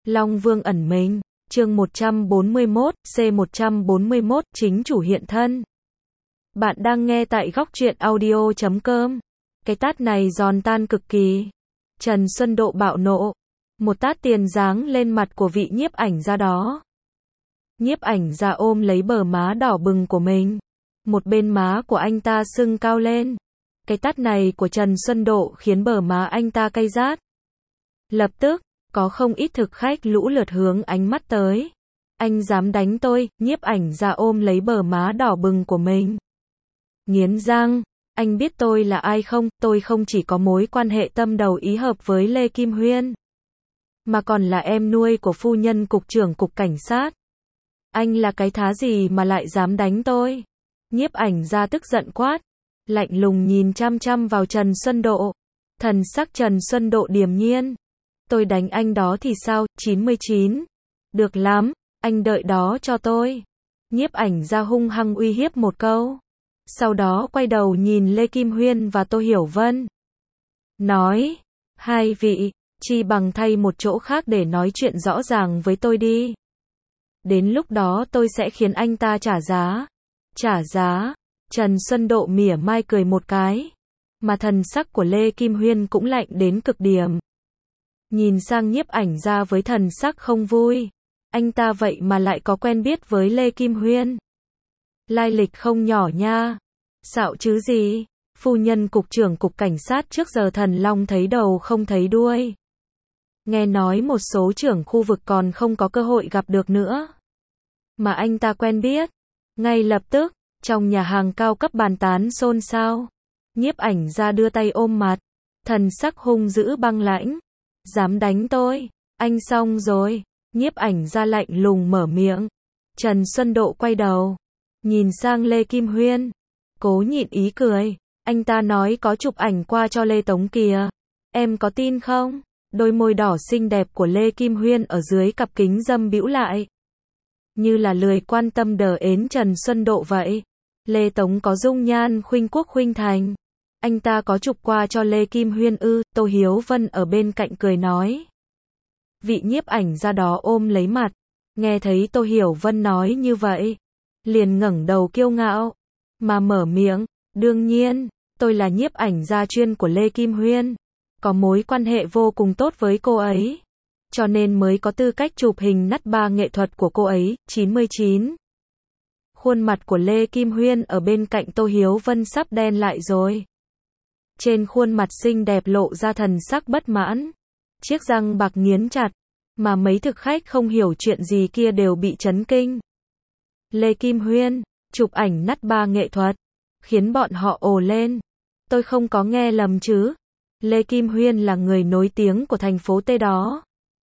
Long Vương ẩn mình, chương 141, C141, chính chủ hiện thân. Bạn đang nghe tại góc truyện audio.com. Cái tát này giòn tan cực kỳ. Trần Xuân Độ bạo nộ. Một tát tiền giáng lên mặt của vị nhiếp ảnh gia đó. Nhiếp ảnh gia ôm lấy bờ má đỏ bừng của mình. Một bên má của anh ta sưng cao lên. Cái tát này của Trần Xuân Độ khiến bờ má anh ta cay rát. Lập tức, có không ít thực khách lũ lượt hướng ánh mắt tới. Anh dám đánh tôi, nhiếp ảnh gia ôm lấy bờ má đỏ bừng của mình. Nghiến răng, anh biết tôi là ai không? Tôi không chỉ có mối quan hệ tâm đầu ý hợp với Lê Kim Huyên, mà còn là em nuôi của phu nhân cục trưởng cục cảnh sát. Anh là cái thá gì mà lại dám đánh tôi? Nhiếp ảnh gia tức giận quát, lạnh lùng nhìn chăm chăm vào Trần Xuân Độ. Thần sắc Trần Xuân Độ điềm nhiên. Tôi đánh anh đó thì sao? 99. Được lắm, anh đợi đó cho tôi. Nhiếp ảnh gia hung hăng uy hiếp một câu. Sau đó quay đầu nhìn Lê Kim Huyên và Tô Hiểu Vân. Nói, hai vị, chi bằng thay một chỗ khác để nói chuyện rõ ràng với tôi đi. Đến lúc đó tôi sẽ khiến anh ta trả giá. Trả giá? Trần Xuân Độ mỉa mai cười một cái. Mà thần sắc của Lê Kim Huyên cũng lạnh đến cực điểm. Nhìn sang nhiếp ảnh gia với thần sắc không vui. Anh ta vậy mà lại có quen biết với Lê Kim Huyên. Lai lịch không nhỏ nha. Xạo chứ gì. Phu nhân cục trưởng cục cảnh sát trước giờ thần long thấy đầu không thấy đuôi. Nghe nói một số trưởng khu vực còn không có cơ hội gặp được nữa. Mà anh ta quen biết. Ngay lập tức, trong nhà hàng cao cấp bàn tán xôn xao. Nhiếp ảnh gia đưa tay ôm mặt. Thần sắc hung dữ băng lãnh. Dám đánh tôi, anh xong rồi. Nhiếp ảnh gia lạnh lùng mở miệng. Trần Xuân Độ quay đầu, nhìn sang Lê Kim Huyên, cố nhịn ý cười. Anh ta nói có chụp ảnh qua cho Lê Tống kìa. Em có tin không? Đôi môi đỏ xinh đẹp của Lê Kim Huyên ở dưới cặp kính râm bĩu lại. Như là lười quan tâm đờ ến Trần Xuân Độ vậy. Lê Tống có dung nhan khuynh quốc khuynh thành. Anh ta có chụp qua cho Lê Kim Huyên ư? Tô Hiếu Vân ở bên cạnh cười nói. Vị nhiếp ảnh gia đó ôm lấy mặt. Nghe thấy Tô Hiểu Vân nói như vậy, liền ngẩng đầu kiêu ngạo, mà mở miệng. Đương nhiên, tôi là nhiếp ảnh gia chuyên của Lê Kim Huyên. Có mối quan hệ vô cùng tốt với cô ấy. Cho nên mới có tư cách chụp hình nắt ba nghệ thuật của cô ấy. 99. Khuôn mặt của Lê Kim Huyên ở bên cạnh Tô Hiếu Vân sắp đen lại rồi. Trên khuôn mặt xinh đẹp lộ ra thần sắc bất mãn. Chiếc răng bạc nghiến chặt. Mà mấy thực khách không hiểu chuyện gì kia đều bị chấn kinh. Lê Kim Huyên, chụp ảnh nắt ba nghệ thuật. Khiến bọn họ ồ lên. Tôi không có nghe lầm chứ. Lê Kim Huyên là người nổi tiếng của thành phố T đó.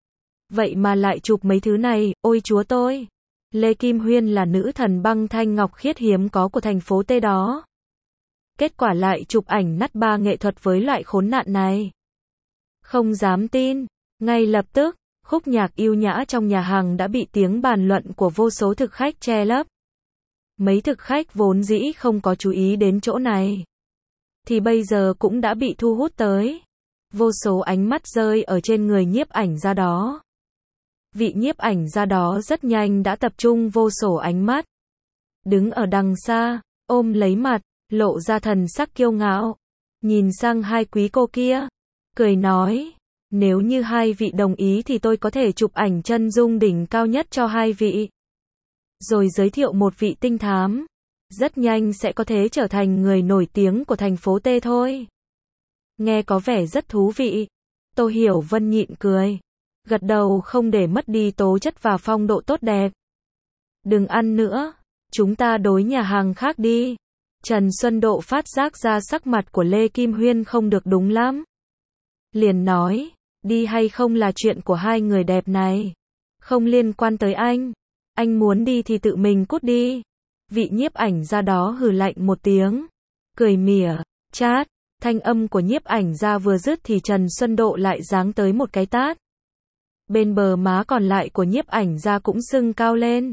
Vậy mà lại chụp mấy thứ này, ôi chúa tôi. Lê Kim Huyên là nữ thần băng thanh ngọc khiết hiếm có của thành phố T đó. Kết quả lại chụp ảnh nắt ba nghệ thuật với loại khốn nạn này. Không dám tin. Ngay lập tức, khúc nhạc yêu nhã trong nhà hàng đã bị tiếng bàn luận của vô số thực khách che lấp. Mấy thực khách vốn dĩ không có chú ý đến chỗ này, thì bây giờ cũng đã bị thu hút tới. Vô số ánh mắt rơi ở trên người nhiếp ảnh gia đó. Vị nhiếp ảnh gia đó rất nhanh đã tập trung vô số ánh mắt. Đứng ở đằng xa, ôm lấy mặt, lộ ra thần sắc kiêu ngạo. Nhìn sang hai quý cô kia, cười nói. Nếu như hai vị đồng ý thì tôi có thể chụp ảnh chân dung đỉnh cao nhất cho hai vị. Rồi giới thiệu một vị tinh thám. Rất nhanh sẽ có thể trở thành người nổi tiếng của thành phố T thôi. Nghe có vẻ rất thú vị. Tô Hiểu Vân nhịn cười. Gật đầu không để mất đi tố chất và phong độ tốt đẹp. Đừng ăn nữa. Chúng ta đối nhà hàng khác đi. Trần Xuân Độ phát giác ra sắc mặt của Lê Kim Huyên không được đúng lắm. Liền nói. Đi hay không là chuyện của hai người đẹp này. Không liên quan tới anh. Anh muốn đi thì tự mình cút đi. Vị nhiếp ảnh gia đó hừ lạnh một tiếng. Cười mỉa, chát. Thanh âm của nhiếp ảnh gia vừa dứt thì Trần Xuân Độ lại giáng tới một cái tát. Bên bờ má còn lại của nhiếp ảnh gia cũng sưng cao lên.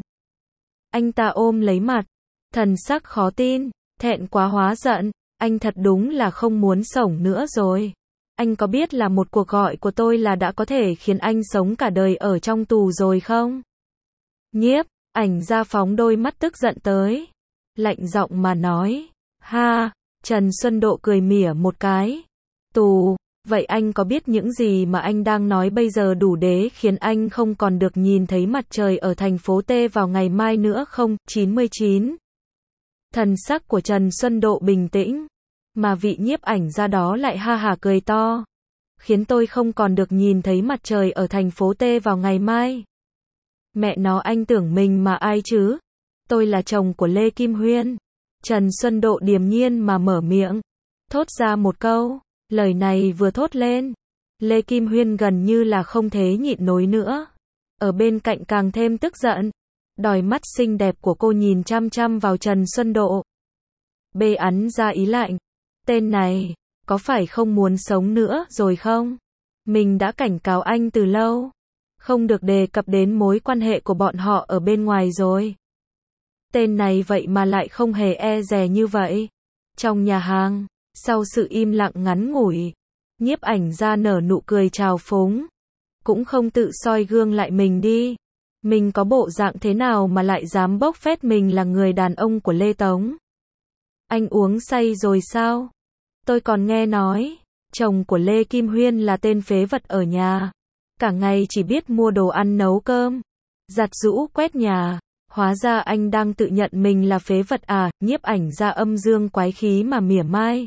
Anh ta ôm lấy mặt. Thần sắc khó tin, thẹn quá hóa giận. Anh thật đúng là không muốn sống nữa rồi. Anh có biết là một cuộc gọi của tôi là đã có thể khiến anh sống cả đời ở trong tù rồi không? Nhiếp ảnh gia phóng đôi mắt tức giận tới. Lạnh giọng mà nói. Ha, Trần Xuân Độ cười mỉa một cái. Tù, vậy anh có biết những gì mà anh đang nói bây giờ đủ để khiến anh không còn được nhìn thấy mặt trời ở thành phố T vào ngày mai nữa không? 99. Thần sắc của Trần Xuân Độ bình tĩnh, mà vị nhiếp ảnh gia đó lại ha hả cười to. Khiến tôi không còn được nhìn thấy mặt trời ở thành phố T vào ngày mai. Mẹ nó, anh tưởng mình mà ai chứ? Tôi là chồng của Lê Kim Huyên. Trần Xuân Độ điềm nhiên mà mở miệng, thốt ra một câu. Lời này vừa thốt lên, Lê Kim Huyên gần như là không thể nhịn nổi nữa. Ở bên cạnh càng thêm tức giận. Đôi mắt xinh đẹp của cô nhìn chăm chăm vào Trần Xuân Độ. Bê ắn ra ý lạnh. Tên này, có phải không muốn sống nữa rồi không? Mình đã cảnh cáo anh từ lâu. Không được đề cập đến mối quan hệ của bọn họ ở bên ngoài rồi. Tên này vậy mà lại không hề e dè như vậy. Trong nhà hàng, sau sự im lặng ngắn ngủi, nhiếp ảnh gia nở nụ cười trào phúng. Cũng không tự soi gương lại mình đi. Mình có bộ dạng thế nào mà lại dám bốc phét mình là người đàn ông của Lê Tống? Anh uống say rồi sao? Tôi còn nghe nói, chồng của Lê Kim Huyên là tên phế vật ở nhà. Cả ngày chỉ biết mua đồ ăn nấu cơm, giặt giũ quét nhà. Hóa ra anh đang tự nhận mình là phế vật à? Nhiếp ảnh gia âm dương quái khí mà mỉa mai.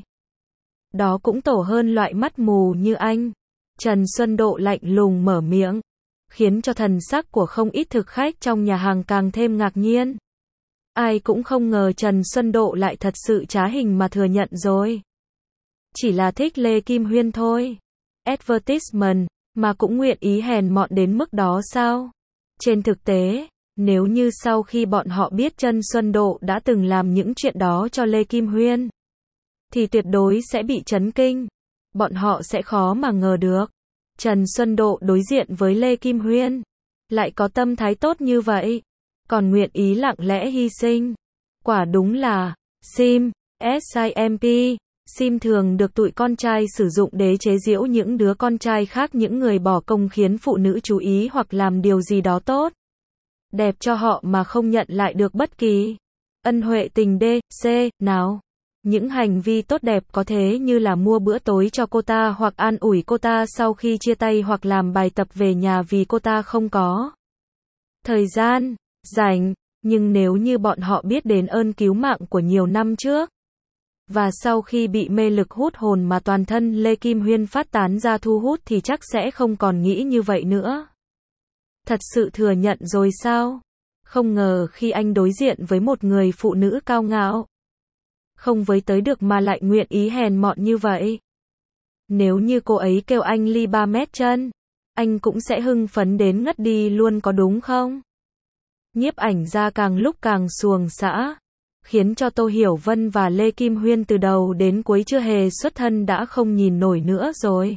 Đó cũng tổ hơn loại mắt mù như anh. Trần Xuân Độ lạnh lùng mở miệng, khiến cho thần sắc của không ít thực khách trong nhà hàng càng thêm ngạc nhiên. Ai cũng không ngờ Trần Xuân Độ lại thật sự trá hình mà thừa nhận rồi. Chỉ là thích Lê Kim Huyên thôi. Advertisement, mà cũng nguyện ý hèn mọn đến mức đó sao? Trên thực tế, nếu như sau khi bọn họ biết Trần Xuân Độ đã từng làm những chuyện đó cho Lê Kim Huyên, thì tuyệt đối sẽ bị chấn kinh. Bọn họ sẽ khó mà ngờ được. Trần Xuân Độ đối diện với Lê Kim Huyên, lại có tâm thái tốt như vậy, còn nguyện ý lặng lẽ hy sinh. Quả đúng là, SIM, SIMP, SIM thường được tụi con trai sử dụng để chế giễu những đứa con trai khác, những người bỏ công khiến phụ nữ chú ý hoặc làm điều gì đó tốt đẹp cho họ mà không nhận lại được bất kỳ ân huệ tình D.C. nào. Những hành vi tốt đẹp có thế như là mua bữa tối cho cô ta hoặc an ủi cô ta sau khi chia tay hoặc làm bài tập về nhà vì cô ta không có thời gian rảnh. Nhưng nếu như bọn họ biết đến ơn cứu mạng của nhiều năm trước, và sau khi bị mê lực hút hồn mà toàn thân Lê Kim Huyên phát tán ra thu hút thì chắc sẽ không còn nghĩ như vậy nữa. Thật sự thừa nhận rồi sao? Không ngờ khi anh đối diện với một người phụ nữ cao ngạo, không với tới được mà lại nguyện ý hèn mọn như vậy. Nếu như cô ấy kêu anh ly 3 mét chân, anh cũng sẽ hưng phấn đến ngất đi luôn có đúng không? Nhiếp ảnh gia càng lúc càng xuồng xã, khiến cho Tô Hiểu Vân và Lê Kim Huyên từ đầu đến cuối chưa hề xuất thân đã không nhìn nổi nữa rồi.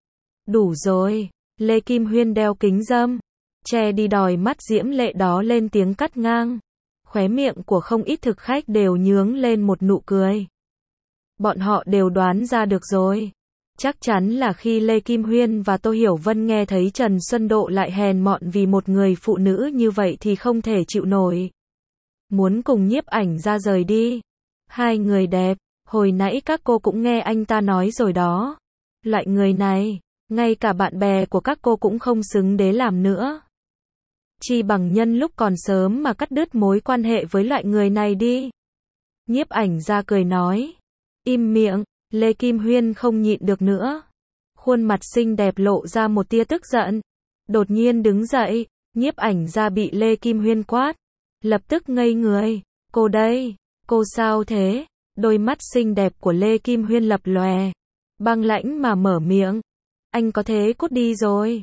Đủ rồi, Lê Kim Huyên đeo kính râm, che đi đòi mắt diễm lệ đó lên tiếng cắt ngang. Khóe miệng của không ít thực khách đều nhướng lên một nụ cười. Bọn họ đều đoán ra được rồi. Chắc chắn là khi Lê Kim Huyên và Tô Hiểu Vân nghe thấy Trần Xuân Độ lại hèn mọn vì một người phụ nữ như vậy thì không thể chịu nổi. Muốn cùng nhiếp ảnh ra rời đi. Hai người đẹp, hồi nãy các cô cũng nghe anh ta nói rồi đó. Loại người này, ngay cả bạn bè của các cô cũng không xứng để làm nữa. Chi bằng nhân lúc còn sớm mà cắt đứt mối quan hệ với loại người này đi. Nhiếp ảnh gia cười nói. Im miệng, Lê Kim Huyên không nhịn được nữa. Khuôn mặt xinh đẹp lộ ra một tia tức giận. Đột nhiên đứng dậy, nhiếp ảnh gia bị Lê Kim Huyên quát. Lập tức ngây người. Cô đây, cô sao thế? Đôi mắt xinh đẹp của Lê Kim Huyên lập lòe. Băng lãnh mà mở miệng. Anh có thế cút đi rồi.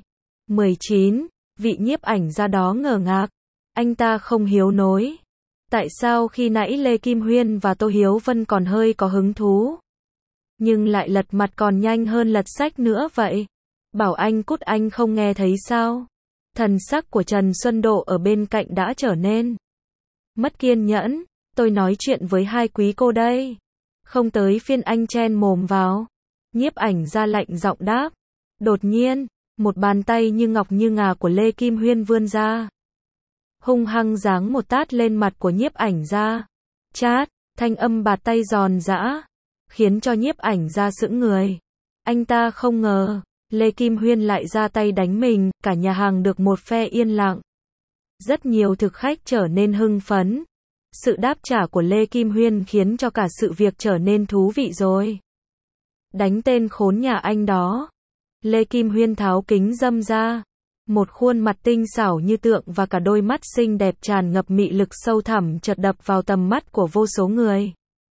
19. Vị nhiếp ảnh gia đó ngờ ngác. Anh ta không hiểu nổi. Tại sao khi nãy Lê Kim Huyên và Tô Hiếu Vân còn hơi có hứng thú, nhưng lại lật mặt còn nhanh hơn lật sách nữa vậy? Bảo anh cút anh không nghe thấy sao? Thần sắc của Trần Xuân Độ ở bên cạnh đã trở nên mất kiên nhẫn. Tôi nói chuyện với hai quý cô đây. Không tới phiên anh chen mồm vào. Nhiếp ảnh gia lạnh giọng đáp. Đột nhiên, một bàn tay như ngọc như ngà của Lê Kim Huyên vươn ra. Hung hăng giáng một tát lên mặt của nhiếp ảnh gia. Chát, thanh âm bạt tay giòn giã, khiến cho nhiếp ảnh gia sững người. Anh ta không ngờ, Lê Kim Huyên lại ra tay đánh mình, cả nhà hàng được một phe yên lặng. Rất nhiều thực khách trở nên hưng phấn. Sự đáp trả của Lê Kim Huyên khiến cho cả sự việc trở nên thú vị rồi. Đánh tên khốn nhà anh đó. Lê Kim Huyên tháo kính râm ra. Một khuôn mặt tinh xảo như tượng và cả đôi mắt xinh đẹp tràn ngập mị lực sâu thẳm chợt đập vào tầm mắt của vô số người.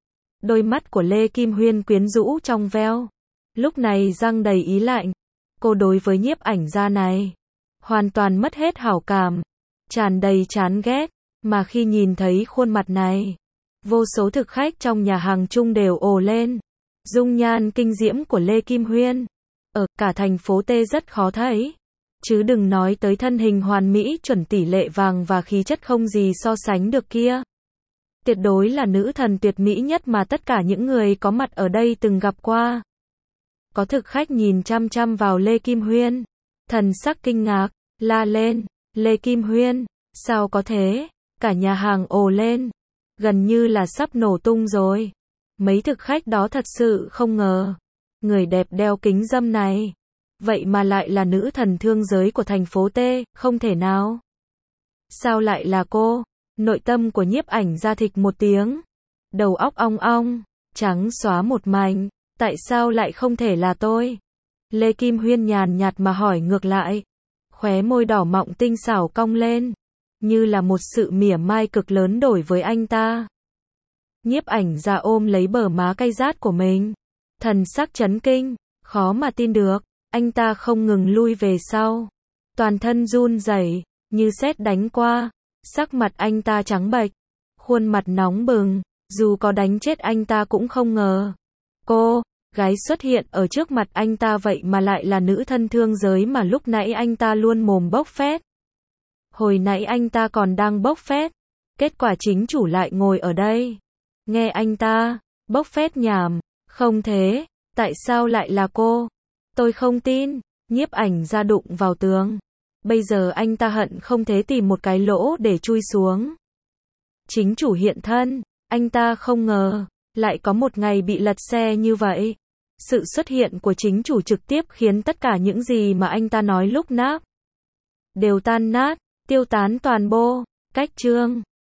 Đôi mắt của Lê Kim Huyên quyến rũ trong veo. Lúc này răng đầy ý lạnh. Cô đối với nhiếp ảnh gia này hoàn toàn mất hết hảo cảm, tràn đầy chán ghét, mà khi nhìn thấy khuôn mặt này, vô số thực khách trong nhà hàng chung đều ồ lên. Dung nhan kinh diễm của Lê Kim Huyên, ở cả thành phố T rất khó thấy. Chứ đừng nói tới thân hình hoàn mỹ chuẩn tỷ lệ vàng và khí chất không gì so sánh được kia. Tuyệt đối là nữ thần tuyệt mỹ nhất mà tất cả những người có mặt ở đây từng gặp qua. Có thực khách nhìn chăm chăm vào Lê Kim Huyên, thần sắc kinh ngạc, la lên, Lê Kim Huyên, sao có thế? Cả nhà hàng ồ lên, gần như là sắp nổ tung rồi. Mấy thực khách đó thật sự không ngờ, người đẹp đeo kính râm này, vậy mà lại là nữ thần thương giới của thành phố T, không thể nào. Sao lại là cô? Nội tâm của nhiếp ảnh gia thịch một tiếng. Đầu óc ong ong, trắng xóa một mảnh, tại sao lại không thể là tôi? Lê Kim Huyên nhàn nhạt mà hỏi ngược lại. Khóe môi đỏ mọng tinh xảo cong lên, như là một sự mỉa mai cực lớn đối với anh ta. Nhiếp ảnh gia ôm lấy bờ má cay rát của mình, thần sắc chấn kinh, khó mà tin được. Anh ta không ngừng lui về sau, toàn thân run rẩy, như sét đánh qua. Sắc mặt anh ta trắng bệch, khuôn mặt nóng bừng, dù có đánh chết anh ta cũng không ngờ. Cô gái xuất hiện ở trước mặt anh ta vậy mà lại là nữ thân thương giới mà lúc nãy anh ta luôn mồm bốc phét. Hồi nãy anh ta còn đang bốc phét, kết quả chính chủ lại ngồi ở đây. Nghe anh ta bốc phét nhảm, không thế, tại sao lại là cô? Tôi không tin. Nhiếp ảnh gia đụng vào tường. Bây giờ anh ta hận không thể tìm một cái lỗ để chui xuống. Chính chủ hiện thân, anh ta không ngờ, lại có một ngày bị lật xe như vậy. Sự xuất hiện của chính chủ trực tiếp khiến tất cả những gì mà anh ta nói lúc nãy đều tan nát, tiêu tán toàn bộ. Cách chương